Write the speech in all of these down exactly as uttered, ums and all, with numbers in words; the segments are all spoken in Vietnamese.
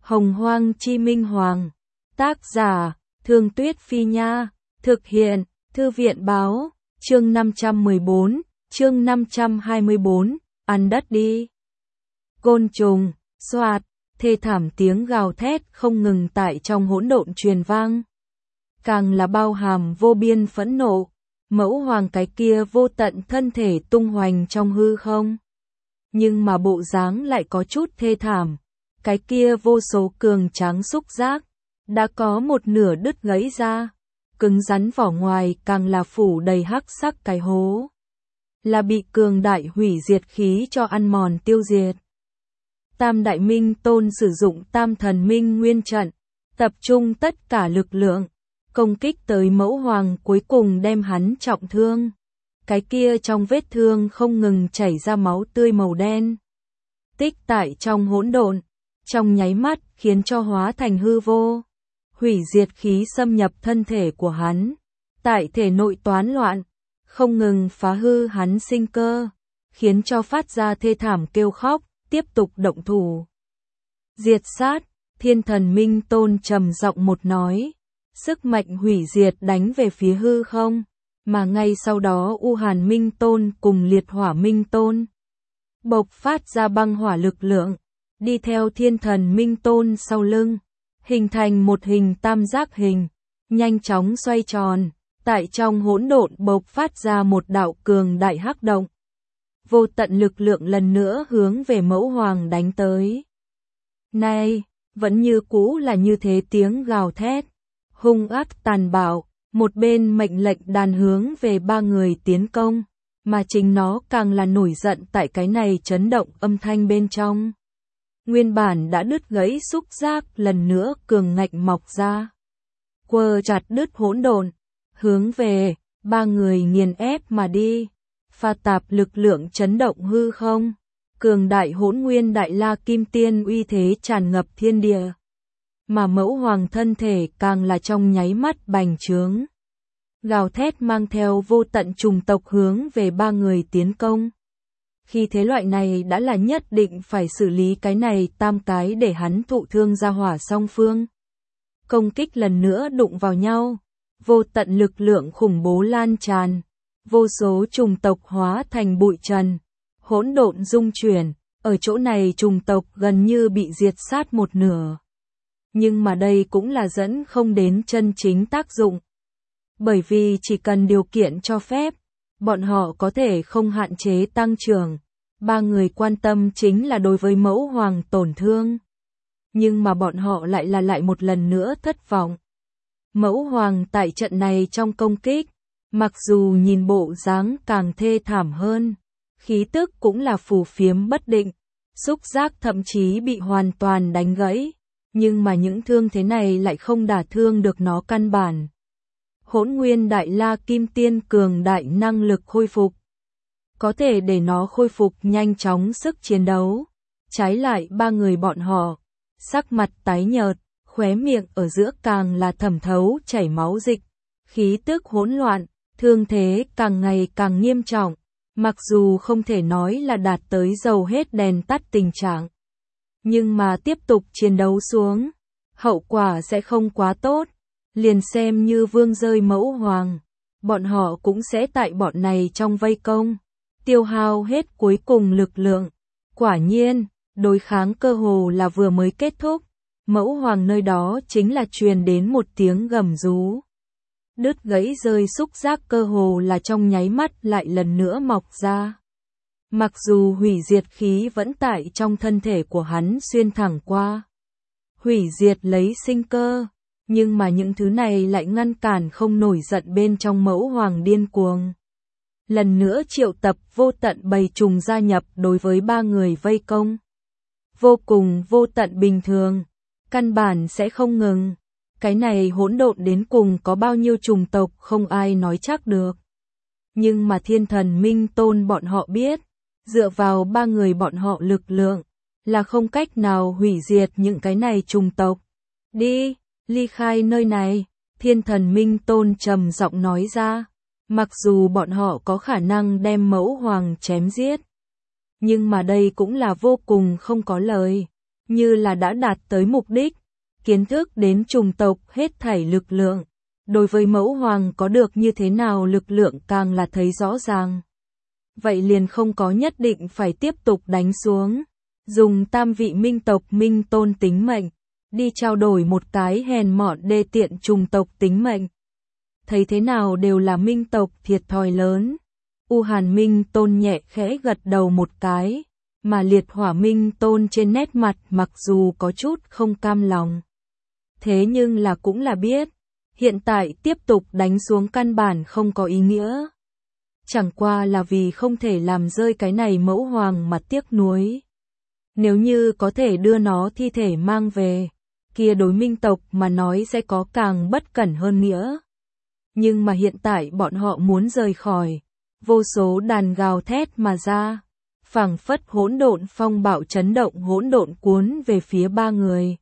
Hồng Hoang Chi Minh Hoàng. Tác giả, Thương Tuyết Phi Nha. Thực hiện, Thư viện Báo. Chương năm trăm mười bốn, chương năm trăm hai mươi bốn, ăn đất đi. Côn trùng, xoạt, thê thảm tiếng gào thét không ngừng tại trong hỗn độn truyền vang. Càng là bao hàm vô biên phẫn nộ, mẫu hoàng cái kia vô tận thân thể tung hoành trong hư không. Nhưng mà bộ dáng lại có chút thê thảm, cái kia vô số cường tráng xúc giác, đã có một nửa đứt gãy ra, cứng rắn vỏ ngoài càng là phủ đầy hắc sắc cái hố. Là bị cường đại hủy diệt khí cho ăn mòn tiêu diệt. Tam Đại Minh Tôn sử dụng Tam Thần Minh Nguyên Trận, tập trung tất cả lực lượng, công kích tới mẫu hoàng cuối cùng đem hắn trọng thương. Cái kia trong vết thương không ngừng chảy ra máu tươi màu đen. Tích tại trong hỗn độn, trong nháy mắt khiến cho hóa thành hư vô. Hủy diệt khí xâm nhập thân thể của hắn, tại thể nội toán loạn, không ngừng phá hư hắn sinh cơ, khiến cho phát ra thê thảm kêu khóc, tiếp tục động thủ. Diệt sát, Thiên Thần Minh Tôn trầm giọng một nói, sức mạnh hủy diệt đánh về phía hư không, mà ngay sau đó U Hàn Minh Tôn cùng Liệt Hỏa Minh Tôn bộc phát ra băng hỏa lực lượng, đi theo Thiên Thần Minh Tôn sau lưng, hình thành một hình tam giác hình, nhanh chóng xoay tròn, tại trong hỗn độn bộc phát ra một đạo cường đại hắc động. Vô tận lực lượng lần nữa hướng về mẫu hoàng đánh tới. Này, vẫn như cũ là như thế tiếng gào thét, hung ác tàn bạo, một bên mệnh lệnh đàn hướng về ba người tiến công, mà chính nó càng là nổi giận tại cái này chấn động âm thanh bên trong. Nguyên bản đã đứt gãy xúc giác lần nữa cường ngạnh mọc ra. Quơ chặt đứt hỗn độn, hướng về ba người nghiền ép mà đi. Pha tạp lực lượng chấn động hư không, cường đại hỗn nguyên đại la kim tiên uy thế tràn ngập thiên địa. Mà mẫu hoàng thân thể càng là trong nháy mắt bành trướng. Gào thét mang theo vô tận trùng tộc hướng về ba người tiến công. Khi thế loại này đã là nhất định phải xử lý cái này tam cái để hắn thụ thương ra hỏa song phương. Công kích lần nữa đụng vào nhau, vô tận lực lượng khủng bố lan tràn, vô số trùng tộc hóa thành bụi trần, hỗn độn dung chuyển, ở chỗ này trùng tộc gần như bị diệt sát một nửa. Nhưng mà đây cũng là dẫn không đến chân chính tác dụng. Bởi vì chỉ cần điều kiện cho phép, bọn họ có thể không hạn chế tăng trưởng. Ba người quan tâm chính là đối với mẫu hoàng tổn thương. Nhưng mà bọn họ lại là lại một lần nữa thất vọng. Mẫu hoàng tại trận này trong công kích, mặc dù nhìn bộ dáng càng thê thảm hơn, khí tức cũng là phù phiếm bất định, xúc giác thậm chí bị hoàn toàn đánh gãy, nhưng mà những thương thế này lại không đả thương được nó căn bản. Hỗn nguyên đại la kim tiên cường đại năng lực khôi phục, có thể để nó khôi phục nhanh chóng sức chiến đấu. Trái lại ba người bọn họ, sắc mặt tái nhợt, khóe miệng ở giữa càng là thẩm thấu chảy máu dịch, khí tức hỗn loạn, thương thế càng ngày càng nghiêm trọng, mặc dù không thể nói là đạt tới dầu hết đèn tắt tình trạng. Nhưng mà tiếp tục chiến đấu xuống, hậu quả sẽ không quá tốt, liền xem như vương rơi mẫu hoàng, bọn họ cũng sẽ tại bọn này trong vây công, tiêu hao hết cuối cùng lực lượng. Quả nhiên, đối kháng cơ hồ là vừa mới kết thúc, mẫu hoàng nơi đó chính là truyền đến một tiếng gầm rú. Đứt gãy rơi xúc giác cơ hồ là trong nháy mắt lại lần nữa mọc ra. Mặc dù hủy diệt khí vẫn tại trong thân thể của hắn xuyên thẳng qua, hủy diệt lấy sinh cơ, nhưng mà những thứ này lại ngăn cản không nổi giận bên trong mẫu hoàng điên cuồng. Lần nữa triệu tập vô tận bầy trùng gia nhập đối với ba người vây công. Vô cùng vô tận bình thường, căn bản sẽ không ngừng. Cái này hỗn độn đến cùng có bao nhiêu trùng tộc không ai nói chắc được. Nhưng mà Thiên Thần Minh Tôn bọn họ biết, dựa vào ba người bọn họ lực lượng, là không cách nào hủy diệt những cái này trùng tộc. Đi, ly khai nơi này, Thiên Thần Minh Tôn trầm giọng nói ra. Mặc dù bọn họ có khả năng đem mẫu hoàng chém giết, nhưng mà đây cũng là vô cùng không có lời. như là đã đạt tới mục đích, kiến thức đến chủng tộc hết thảy lực lượng. Đối với mẫu hoàng có được như thế nào lực lượng càng là thấy rõ ràng. Vậy liền không có nhất định phải tiếp tục đánh xuống, dùng tam vị minh tộc minh tôn tính mệnh, đi trao đổi một cái hèn mọn đê tiện chủng tộc tính mệnh. Thấy thế nào đều là minh tộc thiệt thòi lớn. U Hàn Minh Tôn nhẹ khẽ gật đầu một cái, mà Liệt Hỏa Minh Tôn trên nét mặt mặc dù có chút không cam lòng. Thế nhưng là cũng là biết, hiện tại tiếp tục đánh xuống căn bản không có ý nghĩa. Chẳng qua là vì không thể làm rơi cái này mẫu hoàng mà tiếc nuối. Nếu như có thể đưa nó thi thể mang về, kia đối minh tộc mà nói sẽ có càng bất cẩn hơn nữa. Nhưng mà hiện tại bọn họ muốn rời khỏi, vô số đàn gào thét mà ra, phảng phất hỗn độn phong bạo chấn động hỗn độn cuốn về phía ba người.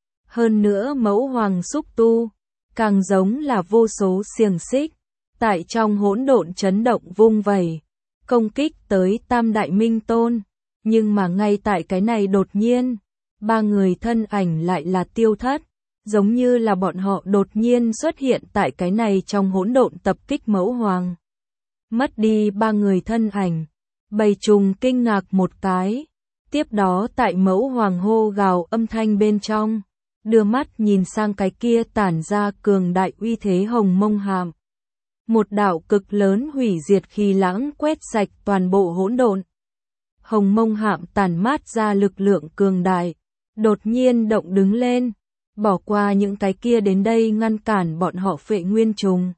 Hơn nữa mẫu hoàng xúc tu, càng giống là vô số xiềng xích, tại trong hỗn độn chấn động vung vẩy, công kích tới Tam Đại Minh Tôn. Nhưng mà ngay tại cái này đột nhiên, ba người thân ảnh lại là tiêu thất, giống như là bọn họ đột nhiên xuất hiện tại cái này trong hỗn độn tập kích mẫu hoàng. Mất đi ba người thân ảnh, bầy trùng kinh ngạc một cái, tiếp đó tại mẫu hoàng hô gào âm thanh bên trong, đưa mắt nhìn sang cái kia tản ra cường đại uy thế hồng mông hạm. Một đạo cực lớn hủy diệt khí lãng quét sạch toàn bộ hỗn độn. Hồng mông hạm tản mát ra lực lượng cường đại, đột nhiên động đứng lên, bỏ qua những cái kia đến đây ngăn cản bọn họ phệ nguyên trùng.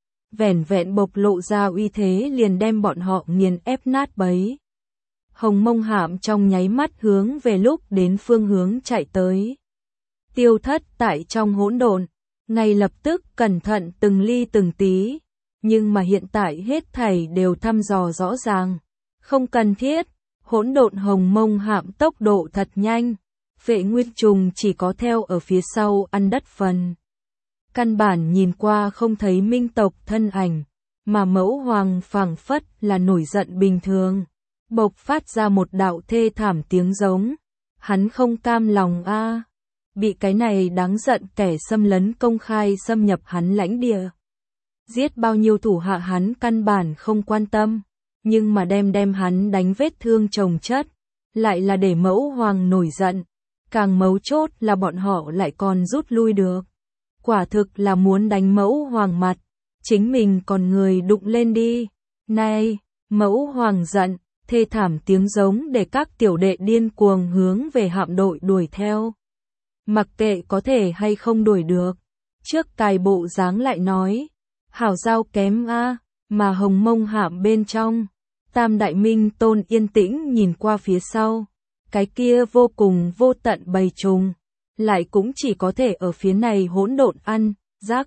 Vẻn vẹn bộc lộ ra uy thế liền đem bọn họ nghiền ép nát bấy. Hồng mông hạm trong nháy mắt hướng về lúc đến phương hướng chạy tới. Tiêu thất tại trong hỗn độn, ngay lập tức cẩn thận từng ly từng tí, nhưng mà hiện tại hết thảy đều thăm dò rõ ràng, không cần thiết. Hỗn độn hồng mông hạm tốc độ thật nhanh, phệ nguyên trùng chỉ có theo ở phía sau ăn đất phần. Căn bản nhìn qua không thấy minh tộc thân ảnh, mà mẫu hoàng phảng phất là nổi giận bình thường, bộc phát ra một đạo thê thảm tiếng giống. Hắn không cam lòng a, à. Bị cái này đáng giận kẻ xâm lấn công khai xâm nhập hắn lãnh địa. Giết bao nhiêu thủ hạ hắn căn bản không quan tâm, nhưng mà đem đem hắn đánh vết thương chồng chất, lại là để mẫu hoàng nổi giận. Càng mấu chốt là bọn họ lại còn rút lui được. Quả thực là muốn đánh mẫu hoàng mặt, chính mình còn người đụng lên đi. Này, mẫu hoàng giận, thê thảm tiếng giống để các tiểu đệ điên cuồng hướng về hạm đội đuổi theo. Mặc kệ có thể hay không đuổi được, trước cài bộ dáng lại nói, hảo giao kém a, mà hồng mông hạm bên trong, Tam Đại Minh Tôn yên tĩnh nhìn qua phía sau, cái kia vô cùng vô tận bầy trùng, lại cũng chỉ có thể ở phía này hỗn độn ăn, rắc.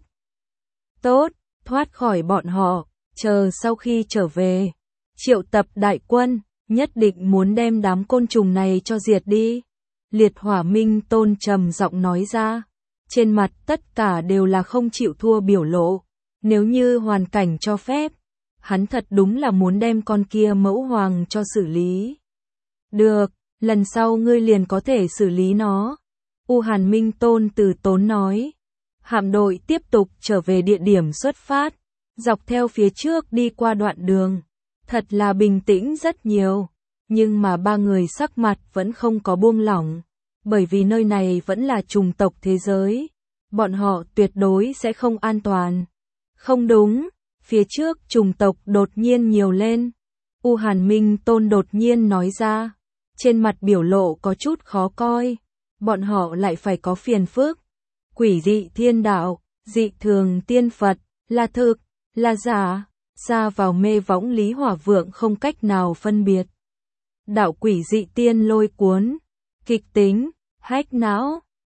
Tốt, thoát khỏi bọn họ, chờ sau khi trở về, triệu tập đại quân, nhất định muốn đem đám côn trùng này cho diệt đi. Liệt Hỏa Minh Tôn trầm giọng nói ra, trên mặt tất cả đều là không chịu thua biểu lộ, nếu như hoàn cảnh cho phép, hắn thật đúng là muốn đem con kia mẫu hoàng cho xử lý. Được, lần sau ngươi liền có thể xử lý nó. U Hàn Minh Tôn từ tốn nói. Hạm đội tiếp tục trở về địa điểm xuất phát, dọc theo phía trước đi qua đoạn đường, thật là bình tĩnh rất nhiều. Nhưng mà ba người sắc mặt vẫn không có buông lỏng, bởi vì nơi này vẫn là chủng tộc thế giới, bọn họ tuyệt đối sẽ không an toàn. Không đúng, phía trước chủng tộc đột nhiên nhiều lên. U Hàn Minh Tôn đột nhiên nói ra, trên mặt biểu lộ có chút khó coi, bọn họ lại phải có phiền phức. Quỷ dị thiên đạo, dị thường tiên Phật, là thực, là giả, ra vào mê võng Lý Hỏa Vượng không cách nào phân biệt. Đạo quỷ dị tiên lôi cuốn, kịch tính, hách não,